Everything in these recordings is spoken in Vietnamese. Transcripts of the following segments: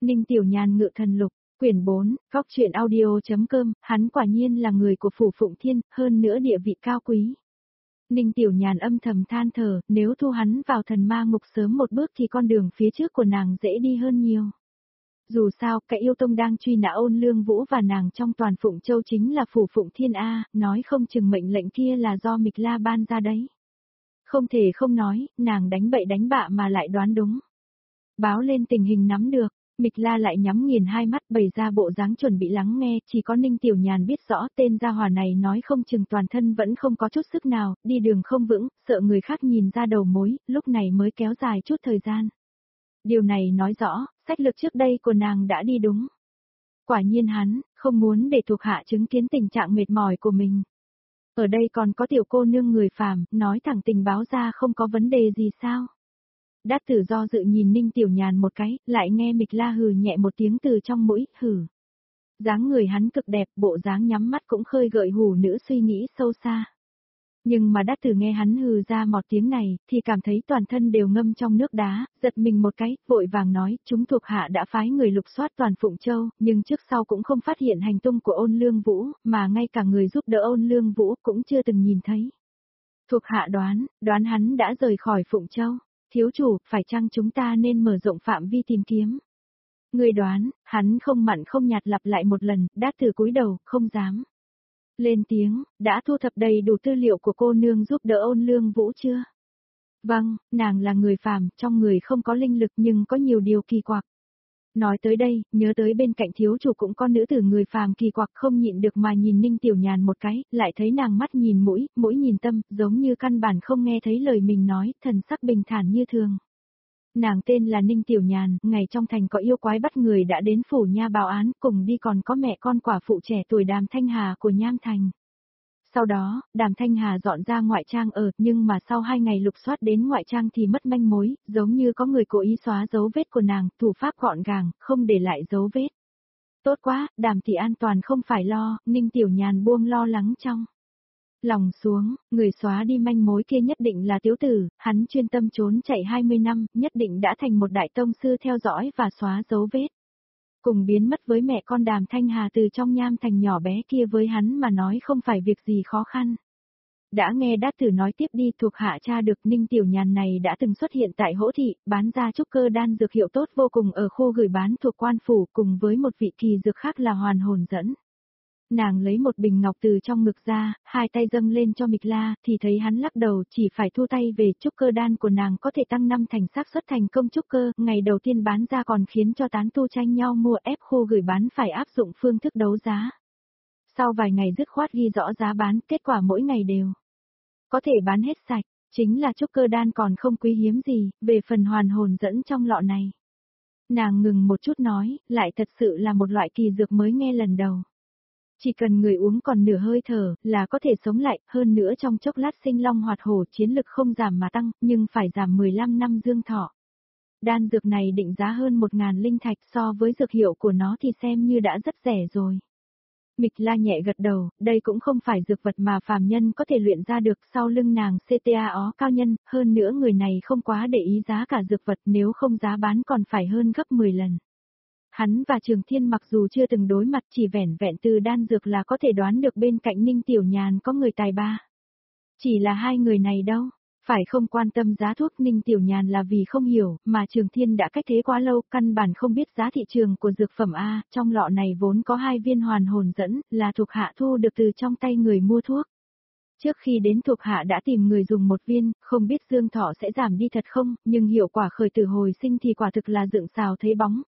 Ninh Tiểu Nhàn ngự thần lục, quyển 4, góc truyện audio.com, hắn quả nhiên là người của Phủ Phụng Thiên, hơn nữa địa vị cao quý. Ninh Tiểu Nhàn âm thầm than thở, nếu thu hắn vào thần ma ngục sớm một bước thì con đường phía trước của nàng dễ đi hơn nhiều. Dù sao, cái yêu tông đang truy nã Ôn Lương Vũ và nàng trong toàn Phụng Châu chính là Phủ Phụng Thiên A, nói không chừng mệnh lệnh kia là do Mịch La ban ra đấy. Không thể không nói, nàng đánh bậy đánh bạ mà lại đoán đúng. Báo lên tình hình nắm được, Mịch La lại nhắm nghiền hai mắt bày ra bộ dáng chuẩn bị lắng nghe, chỉ có Ninh Tiểu Nhàn biết rõ tên gia hỏa này nói không chừng toàn thân vẫn không có chút sức nào, đi đường không vững, sợ người khác nhìn ra đầu mối, lúc này mới kéo dài chút thời gian. Điều này nói rõ, sách lược trước đây của nàng đã đi đúng. Quả nhiên hắn, không muốn để thuộc hạ chứng kiến tình trạng mệt mỏi của mình. Ở đây còn có tiểu cô nương người phàm, nói thẳng tình báo ra không có vấn đề gì sao. Đát Tử do dự nhìn Ninh Tiểu Nhàn một cái, lại nghe Mịch La hừ nhẹ một tiếng từ trong mũi, hừ. Dáng người hắn cực đẹp, bộ dáng nhắm mắt cũng khơi gợi hủ nữ suy nghĩ sâu xa. Nhưng mà Đát Tử nghe hắn hừ ra một tiếng này, thì cảm thấy toàn thân đều ngâm trong nước đá, giật mình một cái, vội vàng nói, chúng thuộc hạ đã phái người lục soát toàn Phụng Châu, nhưng trước sau cũng không phát hiện hành tung của Ôn Lương Vũ, mà ngay cả người giúp đỡ Ôn Lương Vũ cũng chưa từng nhìn thấy. Thuộc hạ đoán hắn đã rời khỏi Phụng Châu. Thiếu chủ, phải chăng chúng ta nên mở rộng phạm vi tìm kiếm? Người đoán, hắn không mặn không nhạt lặp lại một lần, Đát Tử cúi đầu, không dám. Lên tiếng, đã thu thập đầy đủ tư liệu của cô nương giúp đỡ Ôn Lương Vũ chưa? Vâng, nàng là người phàm, trong người không có linh lực nhưng có nhiều điều kỳ quặc. Nói tới đây, nhớ tới bên cạnh thiếu chủ cũng có nữ tử người phàm kỳ quặc không nhịn được mà nhìn Ninh Tiểu Nhàn một cái, lại thấy nàng mắt nhìn mũi, mũi nhìn tâm, giống như căn bản không nghe thấy lời mình nói, thần sắc bình thản như thường. Nàng tên là Ninh Tiểu Nhàn, ngày trong thành có yêu quái bắt người đã đến phủ nha báo án, cùng đi còn có mẹ con quả phụ trẻ tuổi Đàm Thanh Hà của Nham Thành. Sau đó, Đàm Thanh Hà dọn ra ngoại trang ở, nhưng mà sau 2 ngày lục soát đến ngoại trang thì mất manh mối, giống như có người cố ý xóa dấu vết của nàng, thủ pháp gọn gàng, không để lại dấu vết. Tốt quá, Đàm thì an toàn không phải lo, Ninh Tiểu Nhàn buông lo lắng trong lòng xuống, người xóa đi manh mối kia nhất định là Tiếu Tử, hắn chuyên tâm trốn chạy 20 năm, nhất định đã thành một đại tông sư theo dõi và xóa dấu vết. Cùng biến mất với mẹ con Đàm Thanh Hà từ trong Nham Thành nhỏ bé kia với hắn mà nói không phải việc gì khó khăn. Đã nghe Đát Tử nói tiếp đi, thuộc hạ tra được Ninh Tiểu Nhàn này đã từng xuất hiện tại Hỗ Thị, bán ra trúc cơ đan dược hiệu tốt vô cùng ở khu gửi bán thuộc quan phủ cùng với một vị kỳ dược khác là hoàn hồn dẫn. Nàng lấy một bình ngọc từ trong ngực ra, hai tay dâng lên cho Mịch La, thì thấy hắn lắc đầu chỉ phải thu tay về trúc cơ đan của nàng có thể tăng 5 thành xác suất thành công trúc cơ, ngày đầu tiên bán ra còn khiến cho tán tu tranh nhau mua ép khu gửi bán phải áp dụng phương thức đấu giá. Sau vài ngày dứt khoát ghi rõ giá bán, kết quả mỗi ngày đều có thể bán hết sạch, chính là trúc cơ đan còn không quý hiếm gì, về phần hoàn hồn dẫn trong lọ này. Nàng ngừng một chút nói, lại thật sự là một loại kỳ dược mới nghe lần đầu. Chỉ cần người uống còn nửa hơi thở là có thể sống lại, hơn nữa trong chốc lát sinh long hoạt hổ chiến lực không giảm mà tăng, nhưng phải giảm 15 năm dương thọ. Đan dược này định giá hơn 1.000 linh thạch, so với dược hiệu của nó thì xem như đã rất rẻ rồi. Mịch La nhẹ gật đầu, đây cũng không phải dược vật mà phàm nhân có thể luyện ra được, sau lưng nàng CTA ó cao nhân, hơn nữa người này không quá để ý giá cả dược vật, nếu không giá bán còn phải hơn gấp 10 lần. Hắn và Trường Thiên mặc dù chưa từng đối mặt, chỉ vẻn vẹn từ đan dược là có thể đoán được bên cạnh Ninh Tiểu Nhàn có người tài ba. Chỉ là hai người này đâu, phải không quan tâm giá thuốc. Ninh Tiểu Nhàn là vì không hiểu, mà Trường Thiên đã cách thế quá lâu, căn bản không biết giá thị trường của dược phẩm A, trong lọ này vốn có 2 viên hoàn hồn dẫn, là thuộc hạ thu được từ trong tay người mua thuốc. Trước khi đến thuộc hạ đã tìm người dùng 1 viên, không biết dương thọ sẽ giảm đi thật không, nhưng hiệu quả khởi tử hồi sinh thì quả thực là dựng xào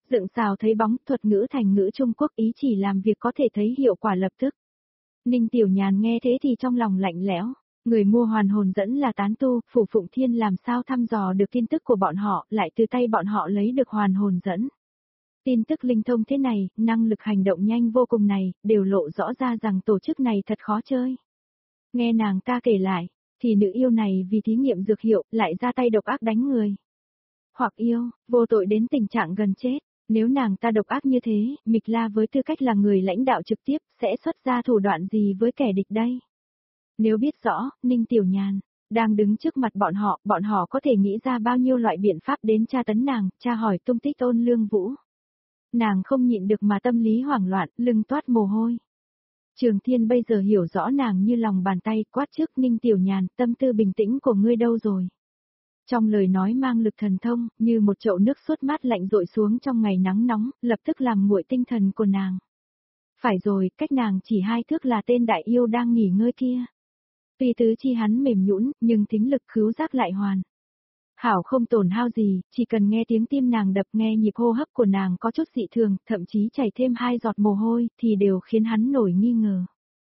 thấy bóng, thuật ngữ thành ngữ Trung Quốc, ý chỉ làm việc có thể thấy hiệu quả lập tức. Ninh Tiểu Nhàn nghe thế thì trong lòng lạnh lẽo, người mua hoàn hồn dẫn là tán tu, Phủ Phụng Thiên làm sao thăm dò được tin tức của bọn họ, lại từ tay bọn họ lấy được hoàn hồn dẫn. Tin tức linh thông thế này, năng lực hành động nhanh vô cùng này, đều lộ rõ ra rằng tổ chức này thật khó chơi. Nghe nàng ta kể lại, thì nữ yêu này vì thí nghiệm dược hiệu, lại ra tay độc ác đánh người. Hoặc yêu, vô tội đến tình trạng gần chết, nếu nàng ta độc ác như thế, Mịch La với tư cách là người lãnh đạo trực tiếp, sẽ xuất ra thủ đoạn gì với kẻ địch đây? Nếu biết rõ, Ninh Tiểu Nhàn đang đứng trước mặt bọn họ có thể nghĩ ra bao nhiêu loại biện pháp đến tra tấn nàng, tra hỏi tung tích Ôn Lương Vũ. Nàng không nhịn được mà tâm lý hoảng loạn, lưng toát mồ hôi. Trường Thiên bây giờ hiểu rõ nàng như lòng bàn tay, quát trước Ninh Tiểu Nhàn, tâm tư bình tĩnh của ngươi đâu rồi? Trong lời nói mang lực thần thông, như một chậu nước sốt mát lạnh rội xuống trong ngày nắng nóng, lập tức làm nguội tinh thần của nàng. Phải rồi, cách nàng chỉ 2 thước là tên đại yêu đang nghỉ ngơi kia. Tuy tứ chi hắn mềm nhũn, nhưng thính lực khứu giác lại hoàn. Hảo không tổn hao gì, chỉ cần nghe tiếng tim nàng đập, nghe nhịp hô hấp của nàng có chút dị thường, thậm chí chảy thêm 2 giọt mồ hôi, thì đều khiến hắn nổi nghi ngờ.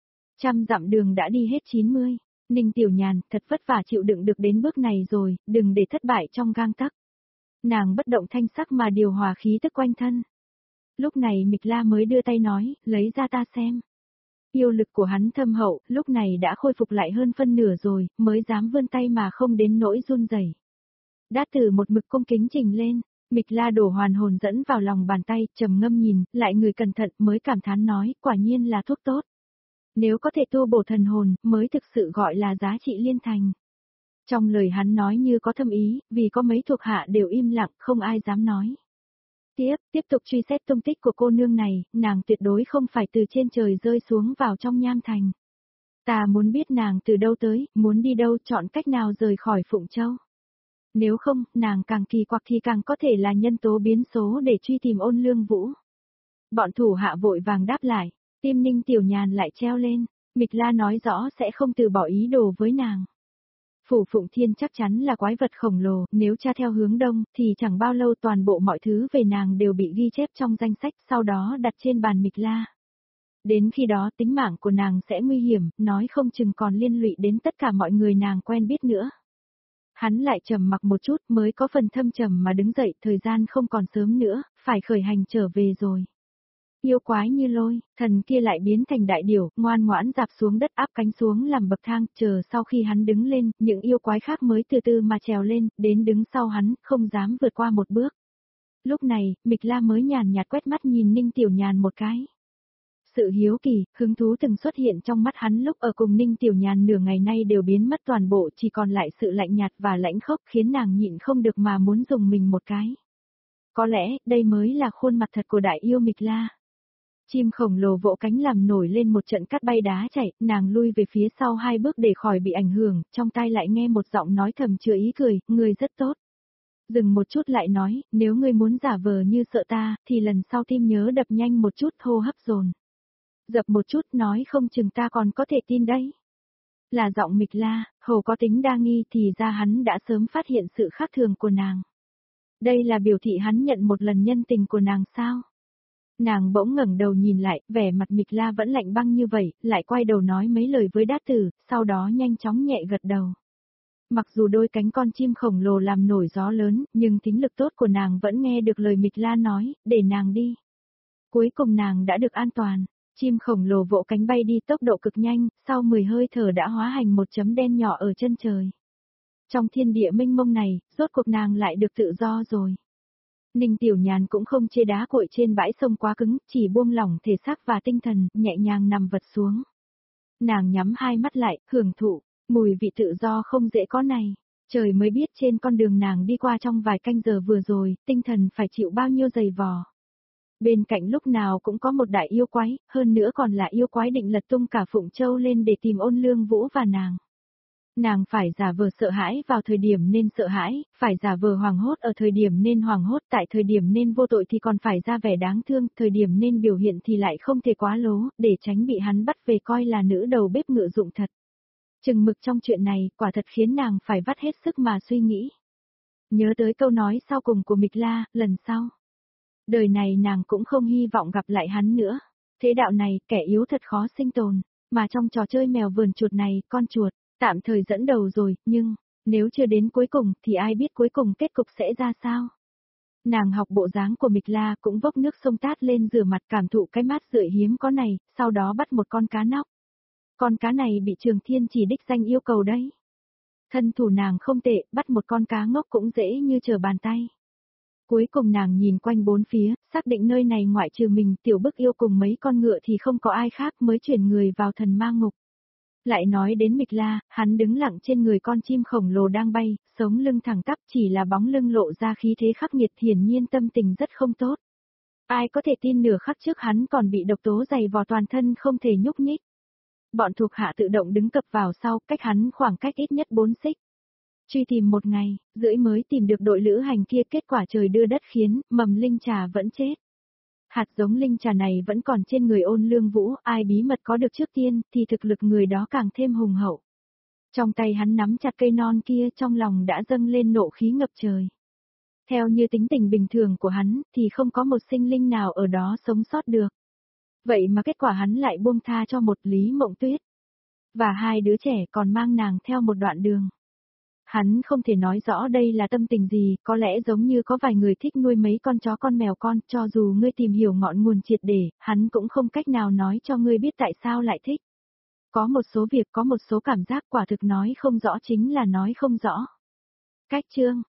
100 dặm đường đã đi hết 90. Ninh Tiểu Nhàn, thật vất vả chịu đựng được đến bước này rồi, đừng để thất bại trong gang tấc. Nàng bất động thanh sắc mà điều hòa khí tức quanh thân. Lúc này Mịch La mới đưa tay nói, lấy ra ta xem. Yêu lực của hắn thâm hậu, lúc này đã khôi phục lại hơn phân nửa rồi, mới dám vươn tay mà không đến nỗi run rẩy. Đát Tử một mực cung kính trình lên, Mịch La đổ hoàn hồn dẫn vào lòng bàn tay, trầm ngâm nhìn, lại người cẩn thận mới cảm thán nói, quả nhiên là thuốc tốt. Nếu có thể tu bổ thần hồn, mới thực sự gọi là giá trị liên thành. Trong lời hắn nói như có thâm ý, vì có mấy thuộc hạ đều im lặng, không ai dám nói. Tiếp tục truy xét tung tích của cô nương này, nàng tuyệt đối không phải từ trên trời rơi xuống vào trong Nham Thành. Ta muốn biết nàng từ đâu tới, muốn đi đâu, chọn cách nào rời khỏi Phụng Châu. Nếu không, nàng càng kỳ quặc thì càng có thể là nhân tố biến số để truy tìm Ôn Lương Vũ. Bọn thủ hạ vội vàng đáp lại, tim Ninh Tiểu Nhàn lại treo lên, Mịch La nói rõ sẽ không từ bỏ ý đồ với nàng. Phủ Phụng Thiên chắc chắn là quái vật khổng lồ, nếu tra theo hướng đông, thì chẳng bao lâu toàn bộ mọi thứ về nàng đều bị ghi chép trong danh sách, sau đó đặt trên bàn Mịch La. Đến khi đó tính mạng của nàng sẽ nguy hiểm, nói không chừng còn liên lụy đến tất cả mọi người nàng quen biết nữa. Hắn lại trầm mặc một chút mới có phần thâm trầm mà đứng dậy, thời gian không còn sớm nữa, phải khởi hành trở về rồi. Yêu quái như lôi, thần kia lại biến thành đại điểu, ngoan ngoãn dạp xuống đất áp cánh xuống làm bậc thang, chờ sau khi hắn đứng lên, những yêu quái khác mới từ từ mà trèo lên, đến đứng sau hắn, không dám vượt qua một bước. Lúc này, Mịch La mới nhàn nhạt quét mắt nhìn Ninh Tiểu Nhàn một cái. Sự hiếu kỳ, hứng thú từng xuất hiện trong mắt hắn lúc ở cùng Ninh Tiểu Nhàn nửa ngày nay đều biến mất toàn bộ, chỉ còn lại sự lạnh nhạt và lãnh khốc khiến nàng nhịn không được mà muốn dùng mình một cái. Có lẽ, đây mới là khuôn mặt thật của đại yêu Mịch La. Chim khổng lồ vỗ cánh làm nổi lên một trận cát bay đá chảy, nàng lui về phía sau 2 bước để khỏi bị ảnh hưởng, trong tai lại nghe một giọng nói thầm chứa ý cười, người rất tốt. Dừng một chút lại nói, nếu ngươi muốn giả vờ như sợ ta, thì lần sau tim nhớ đập nhanh một chút, hô hấp dồn. Dập một chút nói không chừng ta còn có thể tin đấy. Là giọng Mịch La, hầu có tính đa nghi thì ra hắn đã sớm phát hiện sự khác thường của nàng. Đây là biểu thị hắn nhận một lần nhân tình của nàng sao? Nàng bỗng ngẩng đầu nhìn lại, vẻ mặt Mịch La vẫn lạnh băng như vậy, lại quay đầu nói mấy lời với Đát Tử, sau đó nhanh chóng nhẹ gật đầu. Mặc dù đôi cánh con chim khổng lồ làm nổi gió lớn, nhưng thính lực tốt của nàng vẫn nghe được lời Mịch La nói, để nàng đi. Cuối cùng nàng đã được an toàn, chim khổng lồ vỗ cánh bay đi tốc độ cực nhanh, sau 10 hơi thở đã hóa thành một chấm đen nhỏ ở chân trời. Trong thiên địa mênh mông này, rốt cuộc nàng lại được tự do rồi. Ninh Tiểu Nhàn cũng không chê đá cội trên bãi sông quá cứng, chỉ buông lỏng thể xác và tinh thần, nhẹ nhàng nằm vật xuống. Nàng nhắm 2 mắt lại, hưởng thụ, mùi vị tự do không dễ có này. Trời mới biết trên con đường nàng đi qua trong vài canh giờ vừa rồi, tinh thần phải chịu bao nhiêu giày vò. Bên cạnh lúc nào cũng có một đại yêu quái, hơn nữa còn là yêu quái định lật tung cả Phụng Châu lên để tìm Ôn Lương Vũ và nàng. Nàng phải giả vờ sợ hãi vào thời điểm nên sợ hãi, phải giả vờ hoảng hốt ở thời điểm nên hoảng hốt, tại thời điểm nên vô tội thì còn phải ra vẻ đáng thương, thời điểm nên biểu hiện thì lại không thể quá lố, để tránh bị hắn bắt về coi là nữ đầu bếp ngựa dụng thật. Chừng mực trong chuyện này, quả thật khiến nàng phải vắt hết sức mà suy nghĩ. Nhớ tới câu nói sau cùng của Mịch La, lần sau. Đời này nàng cũng không hy vọng gặp lại hắn nữa. Thế đạo này, kẻ yếu thật khó sinh tồn, mà trong trò chơi mèo vườn chuột này, con chuột tạm thời dẫn đầu rồi, nhưng, nếu chưa đến cuối cùng, thì ai biết cuối cùng kết cục sẽ ra sao? Nàng học bộ dáng của Mịch La cũng vốc nước sông tát lên rửa mặt cảm thụ cái mát rượi hiếm có này, sau đó bắt một con cá nóc. Con cá này bị Trường Thiên chỉ đích danh yêu cầu đấy. Thân thủ nàng không tệ, bắt một con cá ngốc cũng dễ như trở bàn tay. Cuối cùng nàng nhìn quanh bốn phía, xác định nơi này ngoại trừ mình, Tiểu Bức Yêu cùng mấy con ngựa thì không có ai khác mới chuyển người vào thần ma ngục. Lại nói đến Mịch La, hắn đứng lặng trên người con chim khổng lồ đang bay, sống lưng thẳng tắp chỉ là bóng lưng lộ ra khí thế khắc nghiệt hiển nhiên tâm tình rất không tốt. Ai có thể tin nửa khắc trước hắn còn bị độc tố dày vò toàn thân không thể nhúc nhích. Bọn thuộc hạ tự động đứng cập vào sau, cách hắn khoảng cách ít nhất 4 xích. Truy tìm 1 ngày, rưỡi mới tìm được đội lữ hành kia, kết quả trời đưa đất khiến, mầm linh trà vẫn chết. Hạt giống linh trà này vẫn còn trên người Ôn Lương Vũ, ai bí mật có được trước tiên, thì thực lực người đó càng thêm hùng hậu. Trong tay hắn nắm chặt cây non kia, trong lòng đã dâng lên nộ khí ngập trời. Theo như tính tình bình thường của hắn, thì không có một sinh linh nào ở đó sống sót được. Vậy mà kết quả hắn lại buông tha cho một Lý Mộng Tuyết. Và 2 đứa trẻ còn mang nàng theo một đoạn đường. Hắn không thể nói rõ đây là tâm tình gì, có lẽ giống như có vài người thích nuôi mấy con chó con mèo con, cho dù ngươi tìm hiểu ngọn nguồn triệt để, hắn cũng không cách nào nói cho ngươi biết tại sao lại thích. Có một số việc, có một số cảm giác quả thực nói không rõ chính là nói không rõ. Cách chương